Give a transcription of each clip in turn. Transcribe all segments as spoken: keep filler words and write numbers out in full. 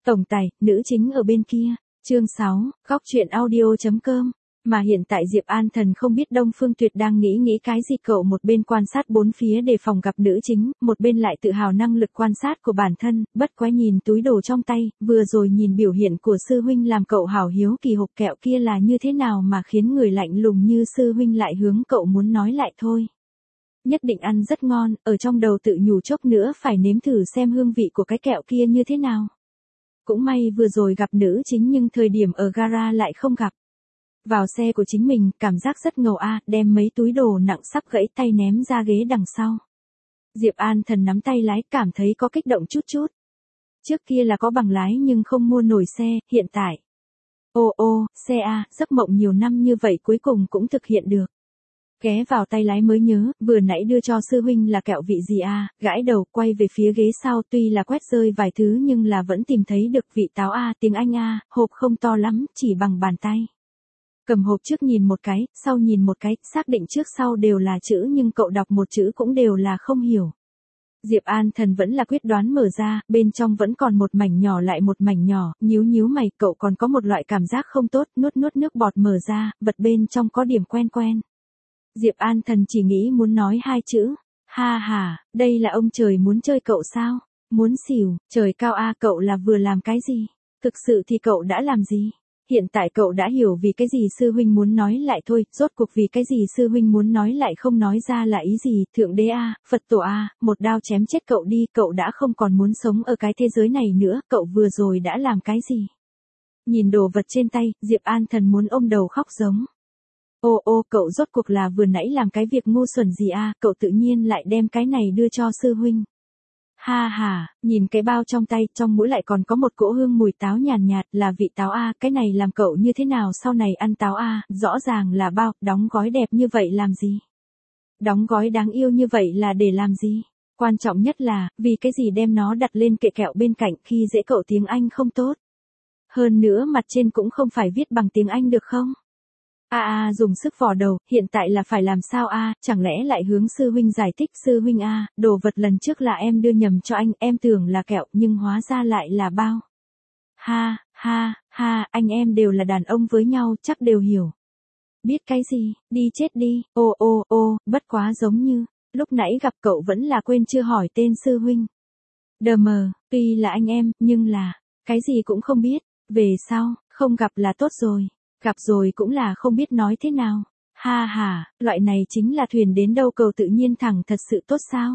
Tổng tài, nữ chính ở bên kia. Chương sáu, góc truyện audio.com. Mà hiện tại Diệp An Thần không biết Đông Phương Tuyệt đang nghĩ nghĩ cái gì, cậu một bên quan sát bốn phía đề phòng gặp nữ chính, một bên lại tự hào năng lực quan sát của bản thân, bất quá nhìn túi đồ trong tay, vừa rồi nhìn biểu hiện của sư huynh làm cậu hảo hiếu kỳ hộp kẹo kia là như thế nào mà khiến người lạnh lùng như sư huynh lại hướng cậu muốn nói lại thôi. Nhất định ăn rất ngon, ở trong đầu tự nhủ chốc nữa phải nếm thử xem hương vị của cái kẹo kia như thế nào. Cũng may vừa rồi gặp nữ chính nhưng thời điểm ở gara lại không gặp. Vào xe của chính mình, cảm giác rất ngầu a, đem mấy túi đồ nặng sắp gãy tay ném ra ghế đằng sau. Diệp An Thần nắm tay lái, cảm thấy có kích động chút chút. Trước kia là có bằng lái nhưng không mua nổi xe, hiện tại. Ô ô, xe a, giấc mộng nhiều năm như vậy cuối cùng cũng thực hiện được. Ghé vào tay lái mới nhớ, vừa nãy đưa cho sư huynh là kẹo vị gì a, gãi đầu quay về phía ghế sau, tuy là quét rơi vài thứ nhưng là vẫn tìm thấy được vị táo a, tiếng Anh a, hộp không to lắm, chỉ bằng bàn tay. Cầm hộp trước nhìn một cái, sau nhìn một cái, xác định trước sau đều là chữ nhưng cậu đọc một chữ cũng đều là không hiểu. Diệp An Thần vẫn là quyết đoán mở ra, bên trong vẫn còn một mảnh nhỏ lại một mảnh nhỏ, nhíu nhíu mày, cậu còn có một loại cảm giác không tốt, nuốt nuốt nước bọt mở ra, vật bên trong có điểm quen quen. Diệp An Thần chỉ nghĩ muốn nói hai chữ, ha ha, đây là ông trời muốn chơi cậu sao, muốn xỉu, trời cao a, cậu là vừa làm cái gì, thực sự thì cậu đã làm gì. Hiện tại cậu đã hiểu vì cái gì sư huynh muốn nói lại thôi, rốt cuộc vì cái gì sư huynh muốn nói lại không nói ra là ý gì, thượng đế a, Phật tổ a, một đao chém chết cậu đi, cậu đã không còn muốn sống ở cái thế giới này nữa, cậu vừa rồi đã làm cái gì. Nhìn đồ vật trên tay, Diệp An Thần muốn ôm đầu khóc giống. Ô ô, cậu rốt cuộc là vừa nãy làm cái việc ngu xuẩn gì a, cậu tự nhiên lại đem cái này đưa cho sư huynh. Ha ha, nhìn cái bao trong tay, trong mũi lại còn có một cỗ hương mùi táo nhàn nhạt, nhạt, là vị táo a, cái này làm cậu như thế nào sau này ăn táo a, rõ ràng là bao, đóng gói đẹp như vậy làm gì? Đóng gói đáng yêu như vậy là để làm gì? Quan trọng nhất là, vì cái gì đem nó đặt lên kệ kẹo bên cạnh khi dễ cậu tiếng Anh không tốt? Hơn nữa mặt trên cũng không phải viết bằng tiếng Anh được không? A a dùng sức vò đầu, hiện tại là phải làm sao a, chẳng lẽ lại hướng sư huynh giải thích, sư huynh a, đồ vật lần trước là em đưa nhầm cho anh, em tưởng là kẹo nhưng hóa ra lại là bao. Ha, ha, ha, anh em đều là đàn ông với nhau, chắc đều hiểu. Biết cái gì, đi chết đi, ô ô ô, bất quá giống như, lúc nãy gặp cậu vẫn là quên chưa hỏi tên sư huynh. Đờ mờ, tuy là anh em, nhưng là, cái gì cũng không biết, về sau, không gặp là tốt rồi. Gặp rồi cũng là không biết nói thế nào. Ha ha, loại này chính là thuyền đến đâu cầu tự nhiên thẳng thật sự tốt sao?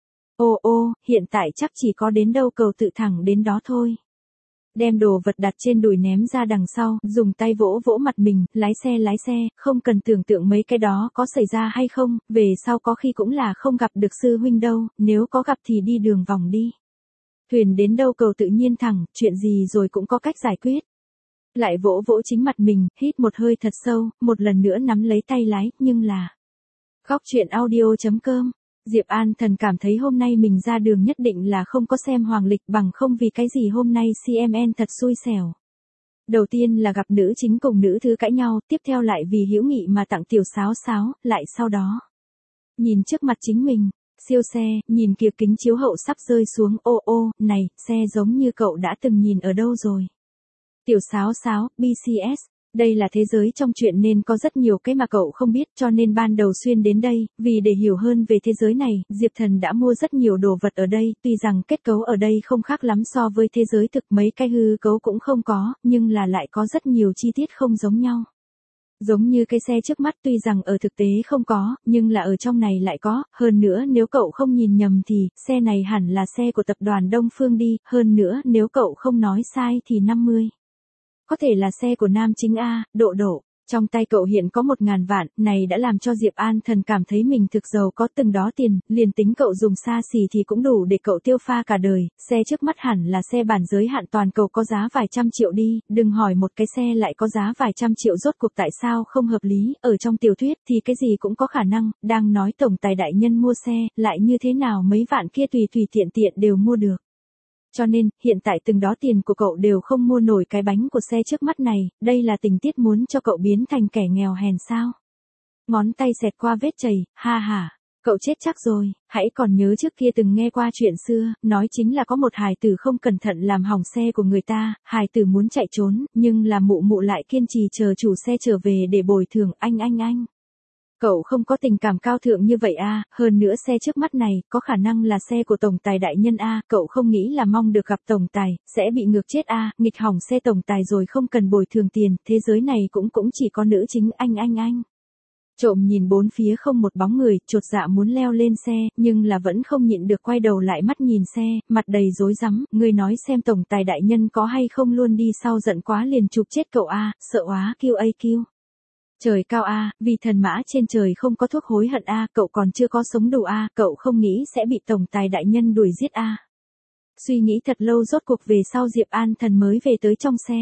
Ô ô, hiện tại chắc chỉ có đến đâu cầu tự thẳng đến đó thôi. Đem đồ vật đặt trên đùi ném ra đằng sau, dùng tay vỗ vỗ mặt mình, lái xe lái xe, không cần tưởng tượng mấy cái đó có xảy ra hay không, về sau có khi cũng là không gặp được sư huynh đâu, nếu có gặp thì đi đường vòng đi. Thuyền đến đâu cầu tự nhiên thẳng, chuyện gì rồi cũng có cách giải quyết. Lại vỗ vỗ chính mặt mình, hít một hơi thật sâu, một lần nữa nắm lấy tay lái, nhưng là... Góc truyện audio.com. Diệp An Thần cảm thấy hôm nay mình ra đường nhất định là không có xem hoàng lịch, bằng không vì cái gì hôm nay xê em en thật xui xẻo. Đầu tiên là gặp nữ chính cùng nữ thứ cãi nhau, tiếp theo lại vì hữu nghị mà tặng tiểu sáo sáo, lại sau đó. Nhìn trước mặt chính mình, siêu xe, nhìn kìa kính chiếu hậu sắp rơi xuống, ô ô, này, xe giống như cậu đã từng nhìn ở đâu rồi. Tiểu sáo sáo, bê xê ét, đây là thế giới trong chuyện nên có rất nhiều cái mà cậu không biết cho nên ban đầu xuyên đến đây, vì để hiểu hơn về thế giới này, Diệp Thần đã mua rất nhiều đồ vật ở đây, tuy rằng kết cấu ở đây không khác lắm so với thế giới thực, mấy cái hư cấu cũng không có, nhưng là lại có rất nhiều chi tiết không giống nhau. Giống như cái xe trước mắt tuy rằng ở thực tế không có, nhưng là ở trong này lại có, hơn nữa nếu cậu không nhìn nhầm thì, xe này hẳn là xe của tập đoàn Đông Phương đi, hơn nữa nếu cậu không nói sai thì năm mươi. Có thể là xe của nam chính A, Độ Độ. Trong tay cậu hiện có một ngàn vạn, này đã làm cho Diệp An Thần cảm thấy mình thực giàu có từng đó tiền, liền tính cậu dùng xa xỉ thì cũng đủ để cậu tiêu pha cả đời, xe trước mắt hẳn là xe bản giới hạn toàn cầu có giá vài trăm triệu đi, đừng hỏi một cái xe lại có giá vài trăm triệu rốt cuộc tại sao không hợp lý, ở trong tiểu thuyết thì cái gì cũng có khả năng, đang nói tổng tài đại nhân mua xe, lại như thế nào mấy vạn kia tùy tùy tiện tiện đều mua được. Cho nên, hiện tại từng đó tiền của cậu đều không mua nổi cái bánh của xe trước mắt này, đây là tình tiết muốn cho cậu biến thành kẻ nghèo hèn sao? Ngón tay xẹt qua vết chày, ha ha. Cậu chết chắc rồi, hãy còn nhớ trước kia từng nghe qua chuyện xưa, nói chính là có một hài tử không cẩn thận làm hỏng xe của người ta, hài tử muốn chạy trốn, nhưng là mụ mụ lại kiên trì chờ chủ xe trở về để bồi thường. Anh anh anh. Cậu không có tình cảm cao thượng như vậy a, hơn nữa xe trước mắt này, có khả năng là xe của tổng tài đại nhân a, cậu không nghĩ là mong được gặp tổng tài, sẽ bị ngược chết a, nghịch hỏng xe tổng tài rồi không cần bồi thường tiền, thế giới này cũng cũng chỉ có nữ chính. Anh anh anh. Trộm nhìn bốn phía không một bóng người, chột dạ muốn leo lên xe, nhưng là vẫn không nhịn được quay đầu lại mắt nhìn xe, mặt đầy rối rắm. Ngươi nói xem tổng tài đại nhân có hay không luôn đi sau giận quá liền chụp chết cậu a, sợ quá kêu a kêu. Trời cao a, vì thần mã trên trời không có thuốc hối hận a, cậu còn chưa có sống đủ a, cậu không nghĩ sẽ bị tổng tài đại nhân đuổi giết a. Suy nghĩ thật lâu rốt cuộc về sau Diệp An Thần mới về tới trong xe.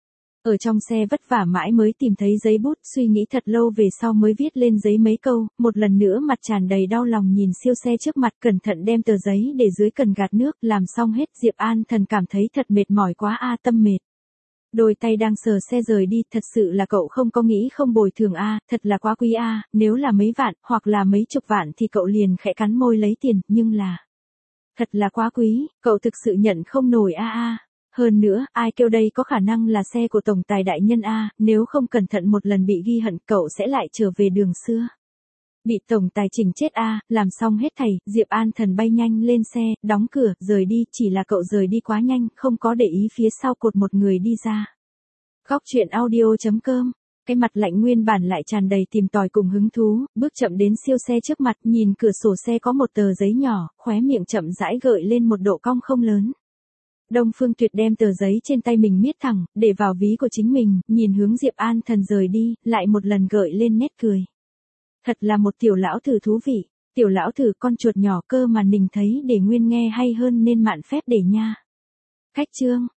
Ở trong xe vất vả mãi mới tìm thấy giấy bút, suy nghĩ thật lâu về sau mới viết lên giấy mấy câu, một lần nữa mặt tràn đầy đau lòng nhìn siêu xe trước mặt, cẩn thận đem tờ giấy để dưới cần gạt nước, làm xong hết Diệp An Thần cảm thấy thật mệt mỏi quá a, tâm mệt. Đôi tay đang sờ xe rời đi, thật sự là cậu không có nghĩ không bồi thường a, thật là quá quý a, nếu là mấy vạn, hoặc là mấy chục vạn thì cậu liền khẽ cắn môi lấy tiền, nhưng là... Thật là quá quý, cậu thực sự nhận không nổi a a. Hơn nữa, ai kêu đây có khả năng là xe của tổng tài đại nhân a, nếu không cẩn thận một lần bị ghi hận cậu sẽ lại trở về đường xưa. Bị tổng tài chỉnh chết a, làm xong hết thảy, Diệp An Thần bay nhanh lên xe, đóng cửa, rời đi, chỉ là cậu rời đi quá nhanh, không có để ý phía sau cột một người đi ra. Góc truyện audio chấm com. Cái mặt lạnh nguyên bản lại tràn đầy tìm tòi cùng hứng thú, bước chậm đến siêu xe trước mặt, nhìn cửa sổ xe có một tờ giấy nhỏ, khóe miệng chậm rãi gợi lên một độ cong không lớn. Đông Phương Tuyệt đem tờ giấy trên tay mình miết thẳng, để vào ví của chính mình, nhìn hướng Diệp An Thần rời đi, lại một lần gợi lên nét cười. Thật là một tiểu lão thử thú vị, tiểu lão thử con chuột nhỏ cơ mà Nình thấy để nguyên nghe hay hơn nên mạn phép để nha. Khách chương.